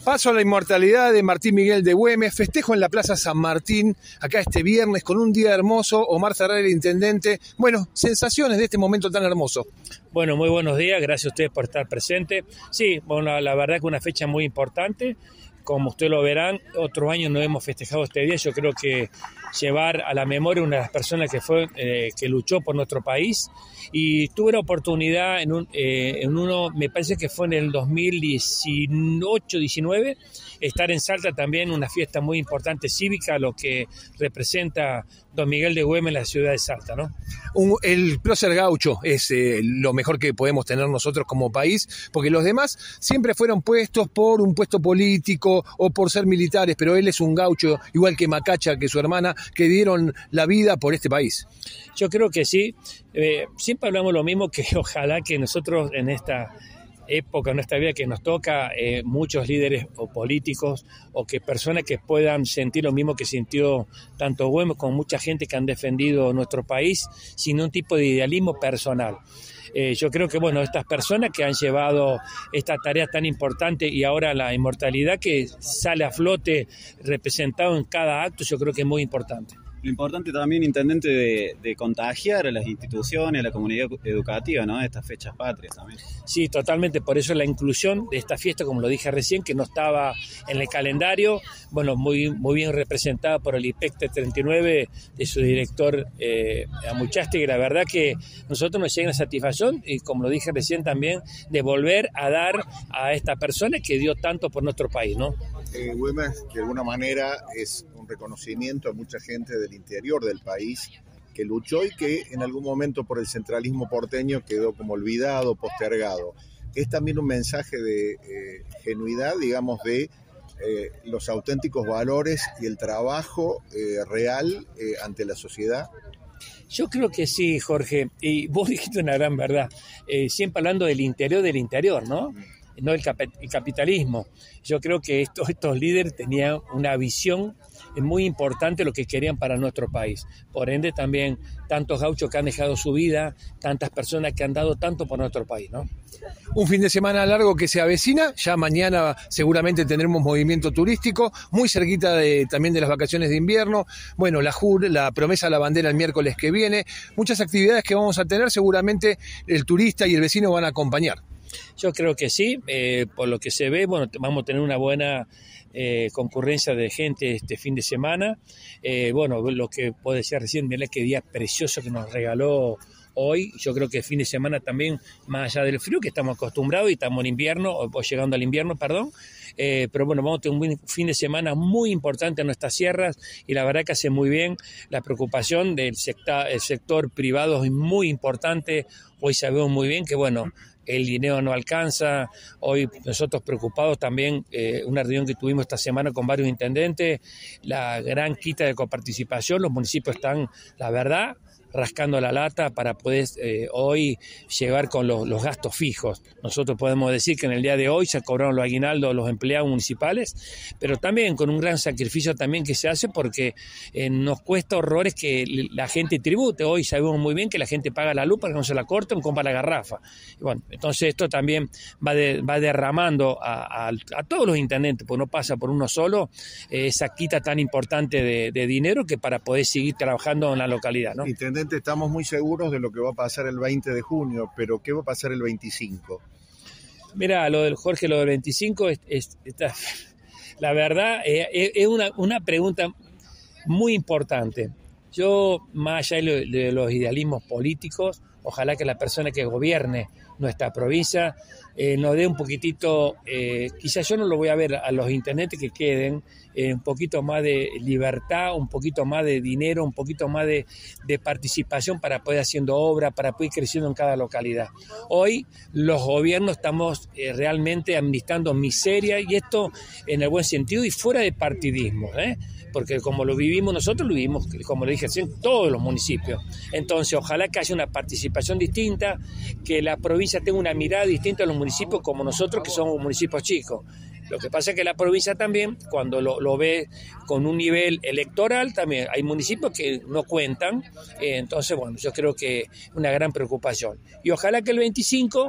Paso a la inmortalidad de Martín Miguel de Güemes, festejo en la Plaza San Martín, acá este viernes, con un día hermoso. Omar Ferrer, el intendente. Bueno, sensaciones de este momento tan hermoso. Bueno, muy buenos días, gracias a ustedes por estar presentes. Sí, bueno, la verdad que una fecha muy importante. Como ustedes lo verán, otros años no hemos festejado este día. Yo creo que llevar a la memoria una de las personas que luchó por nuestro país, y tuve la oportunidad en uno, me parece que fue en el 2018-19, estar en Salta también, una fiesta muy importante cívica, lo que representa Don Miguel de Güemes en la ciudad de Salta, ¿no? El prócer gaucho es lo mejor que podemos tener nosotros como país, porque los demás siempre fueron puestos por un puesto político o por ser militares, pero él es un gaucho, igual que Macacha, que su hermana, que dieron la vida por este país. Yo creo que sí. Siempre hablamos lo mismo, que ojalá que nosotros en esta época, en esta vida que nos toca, muchos líderes o políticos o que personas que puedan sentir lo mismo que sintió tanto Güemes, como mucha gente que han defendido nuestro país sin un tipo de idealismo personal. Yo creo que, bueno, estas personas que han llevado esta tarea tan importante y ahora la inmortalidad que sale a flote representado en cada acto, yo creo que es muy importante. Lo importante también, intendente, de contagiar a las instituciones, a la comunidad educativa, ¿no? Estas fechas patrias también. Sí, totalmente, por eso la inclusión de esta fiesta, como lo dije recién, que no estaba en el calendario, bueno, muy bien representada por el IPEC 39 de su director Amuchastegui. La verdad que nosotros nos llega una satisfacción, y como lo dije recién también, de volver a dar a esta persona que dio tanto por nuestro país, ¿no? Güemes, de alguna manera, es un reconocimiento a mucha gente del interior del país que luchó y que en algún momento por el centralismo porteño quedó como olvidado, postergado. Es también un mensaje de genuidad, digamos, de los auténticos valores y el trabajo real ante la sociedad. Yo creo que sí, Jorge, y vos dijiste una gran verdad, siempre hablando del interior, ¿no? No el capitalismo. Yo creo que estos líderes tenían una visión muy importante de lo que querían para nuestro país. Por ende, también tantos gauchos que han dejado su vida, tantas personas que han dado tanto por nuestro país, ¿no? Un fin de semana largo que se avecina, ya mañana seguramente tendremos movimiento turístico, muy cerquita también de las vacaciones de invierno. Bueno, la JUR, la promesa a la bandera el miércoles que viene, muchas actividades que vamos a tener, seguramente el turista y el vecino van a acompañar. Yo creo que sí, por lo que se ve, bueno, vamos a tener una buena concurrencia de gente este fin de semana. Bueno, lo que puedo decir recién, mirá qué día precioso que nos regaló hoy. Yo creo que el fin de semana también, más allá del frío, que estamos acostumbrados y estamos en invierno, o llegando al invierno, perdón. Pero bueno, vamos a tener un fin de semana muy importante en nuestras sierras, y la verdad que hace muy bien. La preocupación del sector privado es muy importante. Hoy sabemos muy bien que, bueno, el dinero no alcanza. Hoy nosotros preocupados también, una reunión que tuvimos esta semana con varios intendentes, la gran quita de coparticipación. Los municipios están, la verdad, rascando la lata para poder hoy llegar con los gastos fijos. Nosotros podemos decir que en el día de hoy se cobraron los aguinaldos a los empleados municipales, pero también con un gran sacrificio también que se hace, porque nos cuesta horrores que la gente tribute. Hoy sabemos muy bien que la gente paga la luz para que no se la corten, compra la garrafa. Y bueno, entonces esto también va derramando a todos los intendentes, porque no pasa por uno solo, esa quita tan importante de dinero, que para poder seguir trabajando en la localidad, ¿no? Estamos muy seguros de lo que va a pasar el 20 de junio, pero ¿qué va a pasar el 25? Mira, lo del 25 la verdad, es una pregunta muy importante. Yo, más allá de los idealismos políticos, ojalá que la persona que gobierne nuestra provincia nos dé un poquitito, quizás yo no lo voy a ver a los intendentes que queden, un poquito más de libertad, un poquito más de dinero, un poquito más de participación para poder haciendo obra, para poder ir creciendo en cada localidad. Hoy los gobiernos estamos realmente administrando miseria, y esto en el buen sentido y fuera de partidismo, porque como lo vivimos nosotros, lo vivimos, como le dije recién, todos los municipios. Entonces, ojalá que haya una participación distinta, que la provincia tenga una mirada distinta a los municipios como nosotros, que somos municipios chicos. Lo que pasa es que la provincia también, cuando lo ve con un nivel electoral, también hay municipios que no cuentan. Entonces, bueno, yo creo que una gran preocupación. Y ojalá que el 25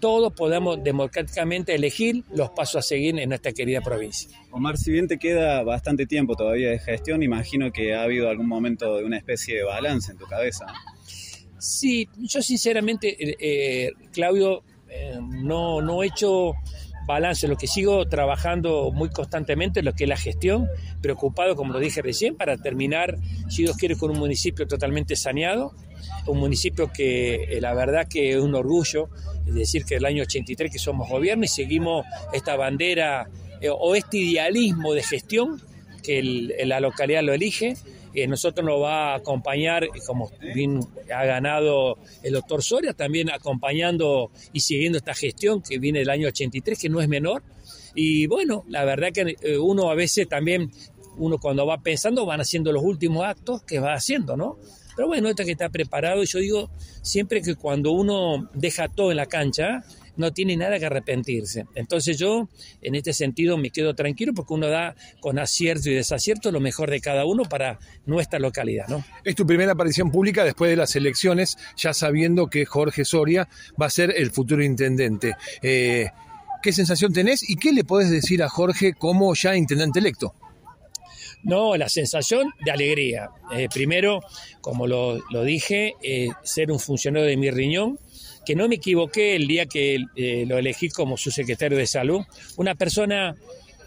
todos podamos democráticamente elegir los pasos a seguir en nuestra querida provincia. Omar, si bien te queda bastante tiempo todavía de gestión, imagino que ha habido algún momento de una especie de balance en tu cabeza, ¿no? Sí, yo sinceramente, Claudio, no he hecho balance, lo que sigo trabajando muy constantemente es lo que es la gestión, preocupado, como lo dije recién, para terminar, si Dios quiere, con un municipio totalmente saneado, un municipio que la verdad que es un orgullo, es decir, que el año 83 que somos gobierno y seguimos esta bandera o este idealismo de gestión que la localidad lo elige. Nosotros nos va a acompañar, como bien ha ganado el doctor Soria, también acompañando y siguiendo esta gestión que viene del año 83, que no es menor. Y bueno, la verdad que uno a veces también, uno cuando va pensando, van haciendo los últimos actos que va haciendo, ¿no? Pero bueno, esto que está preparado, y yo digo siempre que cuando uno deja todo en la cancha, no tiene nada que arrepentirse. Entonces yo, en este sentido, me quedo tranquilo porque uno da con acierto y desacierto lo mejor de cada uno para nuestra localidad, ¿no? Es tu primera aparición pública después de las elecciones, ya sabiendo que Jorge Soria va a ser el futuro intendente. ¿Qué sensación tenés y qué le podés decir a Jorge como ya intendente electo? No, la sensación de alegría. Primero, como lo dije, ser un funcionario de mi riñón, que no me equivoqué el día que lo elegí como su secretario de salud. Una persona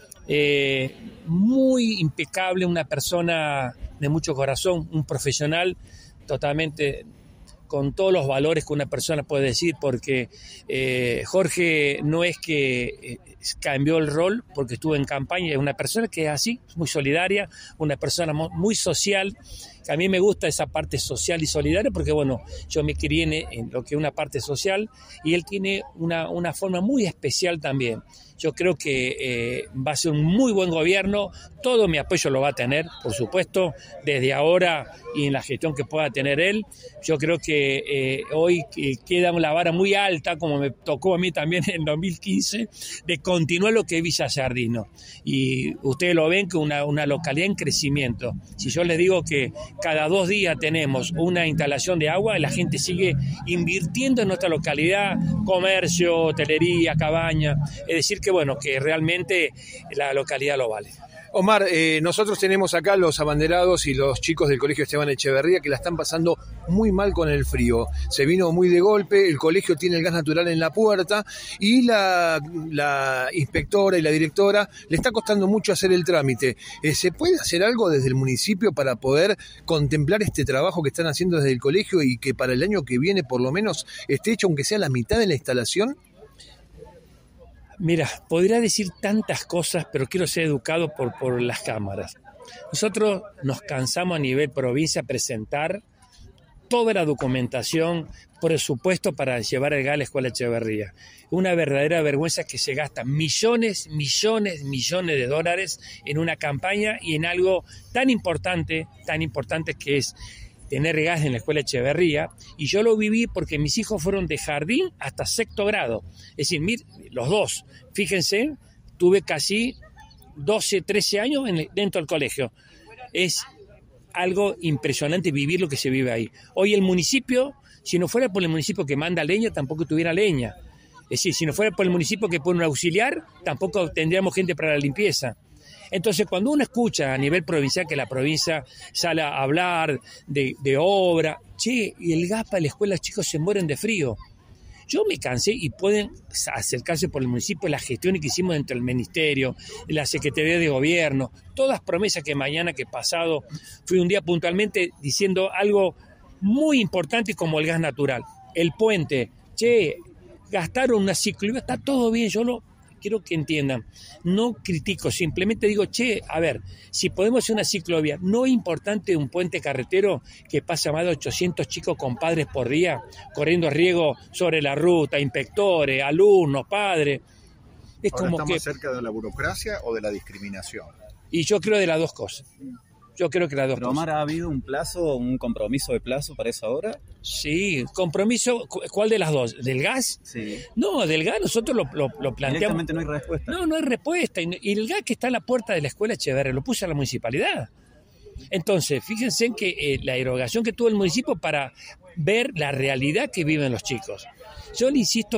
muy impecable, una persona de mucho corazón, un profesional totalmente con todos los valores que una persona puede decir, porque Jorge no es que cambió el rol porque estuvo en campaña, es una persona que es así, muy solidaria, una persona muy social. A mí me gusta esa parte social y solidaria porque, bueno, yo me crié en lo que es una parte social y él tiene una forma muy especial también. Yo creo que va a ser un muy buen gobierno, todo mi apoyo lo va a tener, por supuesto, desde ahora y en la gestión que pueda tener él. Yo creo que hoy queda una vara muy alta, como me tocó a mí también en 2015, de continuar lo que es Villa Giardino. Y ustedes lo ven que una localidad en crecimiento. Si yo les digo que cada 2 días tenemos una instalación de agua, la gente sigue invirtiendo en nuestra localidad, comercio, hotelería, cabaña, es decir que bueno, que realmente la localidad lo vale. Omar, nosotros tenemos acá los abanderados y los chicos del Colegio Esteban Echeverría que la están pasando muy mal con el frío. Se vino muy de golpe, el colegio tiene el gas natural en la puerta y la inspectora y la directora le está costando mucho hacer el trámite. ¿Se puede hacer algo desde el municipio para poder contemplar este trabajo que están haciendo desde el colegio y que para el año que viene por lo menos esté hecho aunque sea la mitad de la instalación? Mira, podría decir tantas cosas, pero quiero ser educado por las cámaras. Nosotros nos cansamos a nivel provincia presentar toda la documentación, presupuesto para llevar el gas a la Escuela Echeverría. Una verdadera vergüenza que se gastan millones de dólares en una campaña y en algo tan importante que es tener gas en la Escuela Echeverría, y yo lo viví porque mis hijos fueron de jardín hasta 6º grado. Es decir, los dos, fíjense, tuve casi 12, 13 años dentro del colegio. Es algo impresionante vivir lo que se vive ahí. Hoy el municipio, si no fuera por el municipio que manda leña, tampoco tuviera leña. Es decir, si no fuera por el municipio que pone un auxiliar, tampoco tendríamos gente para la limpieza. Entonces, cuando uno escucha a nivel provincial que la provincia sale a hablar de obra, y el gas para la escuela, chicos, se mueren de frío. Yo me cansé y pueden acercarse por el municipio las gestiones que hicimos dentro del ministerio, la Secretaría de Gobierno, todas promesas que mañana, que pasado, fui un día puntualmente diciendo algo muy importante como el gas natural. El puente, gastaron una ciclovía, está todo bien, yo quiero que entiendan, no critico, simplemente digo, a ver, si podemos hacer una ciclovía, no es importante un puente carretero que pasa más de 800 chicos con padres por día, corriendo riesgo sobre la ruta, inspectores, alumnos, padres. Es Ahora como ¿está que más cerca de la burocracia o de la discriminación? Y yo creo de las dos cosas. Yo creo que las dos Pero, Omar, ¿ha habido un plazo, un compromiso de plazo para esa obra? Sí, compromiso, ¿cuál de las dos? ¿Del gas? Sí. No, del gas nosotros lo planteamos. Directamente no hay respuesta. No hay respuesta. Y el gas que está en la puerta de la Escuela Echeverría lo puso a la municipalidad. Entonces, fíjense en que la erogación que tuvo el municipio para ver la realidad que viven los chicos. Yo le insisto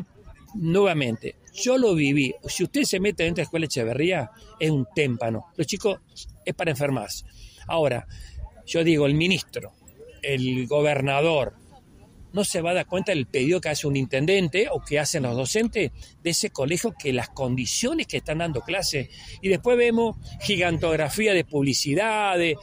nuevamente, yo lo viví. Si usted se mete dentro de la escuela Echeverría, es un témpano. Los chicos es para enfermarse. Ahora, yo digo, el ministro, el gobernador, no se va a dar cuenta del pedido que hace un intendente o que hacen los docentes de ese colegio, que las condiciones que están dando clases. Y después vemos gigantografía de publicidad, es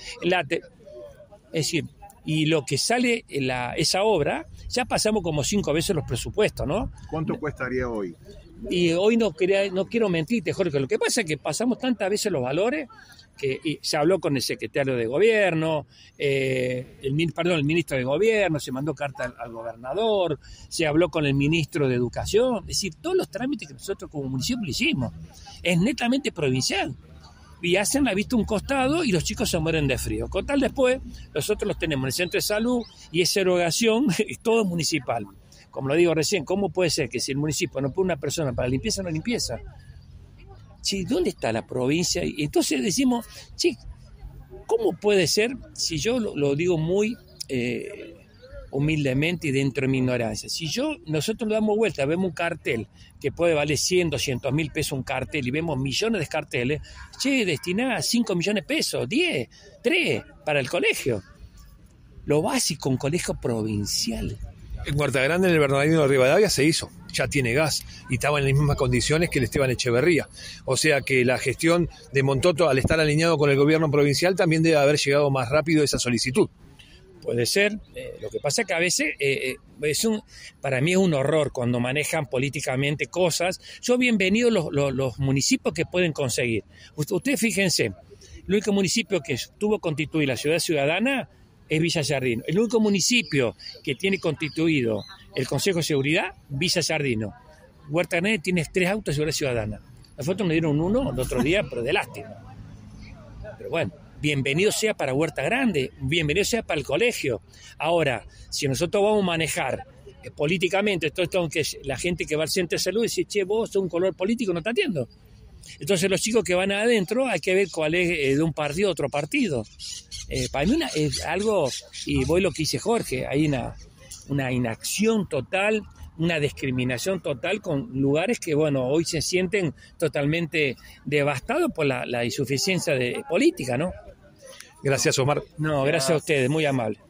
decir, y lo que sale esa obra, ya pasamos como 5 veces los presupuestos, ¿no? ¿Cuánto costaría hoy? Y hoy no quiero mentirte, Jorge, lo que pasa es que pasamos tantas veces los valores que se habló con el secretario de gobierno, el ministro de gobierno, se mandó carta al gobernador, se habló con el ministro de educación, es decir, todos los trámites que nosotros como municipio lo hicimos, es netamente provincial. Y hacen la vista un costado y los chicos se mueren de frío. Con tal después, nosotros los tenemos en el centro de salud y esa erogación es todo municipal. Como lo digo recién, ¿cómo puede ser que si el municipio no pone una persona para limpieza, no limpieza? Sí, ¿dónde está la provincia? Y entonces decimos, sí, ¿cómo puede ser? Si yo lo digo muy humildemente y dentro de mi ignorancia. Si nosotros le damos vuelta, vemos un cartel que puede valer 100, 200 mil pesos un cartel y vemos millones de carteles, destinada 5 millones de pesos, 10, 3 para el colegio. Lo básico, un colegio provincial. En Huerta Grande, en el Bernardino de Rivadavia, se hizo, ya tiene gas y estaba en las mismas condiciones que el Esteban Echeverría. O sea que la gestión de Montoto, al estar alineado con el gobierno provincial, también debe haber llegado más rápido esa solicitud. Puede ser, lo que pasa es que a veces para mí es un horror cuando manejan políticamente cosas. Yo bienvenido los municipios que pueden conseguir. Ustedes fíjense, el único municipio que tuvo constituida la ciudad ciudadana es Villa Giardino. El único municipio que tiene constituido el Consejo de Seguridad, Villa Giardino. Huerta Grande tiene 3 autos de seguridad ciudadana. Nosotros nos dieron uno el otro día, pero de lástima. Pero bueno, bienvenido sea para Huerta Grande, bienvenido sea para el colegio. Ahora, si nosotros vamos a manejar políticamente todo esto, aunque la gente que va al centro de salud dice, vos sos un color político, no te atiendo. Entonces los chicos que van adentro hay que ver cuál es de un partido a otro partido. Para mí es algo, y voy lo que dice Jorge, hay una inacción total, una discriminación total con lugares que, hoy se sienten totalmente devastados por la insuficiencia de política, ¿no? Gracias, Omar. No, gracias a ustedes, muy amable.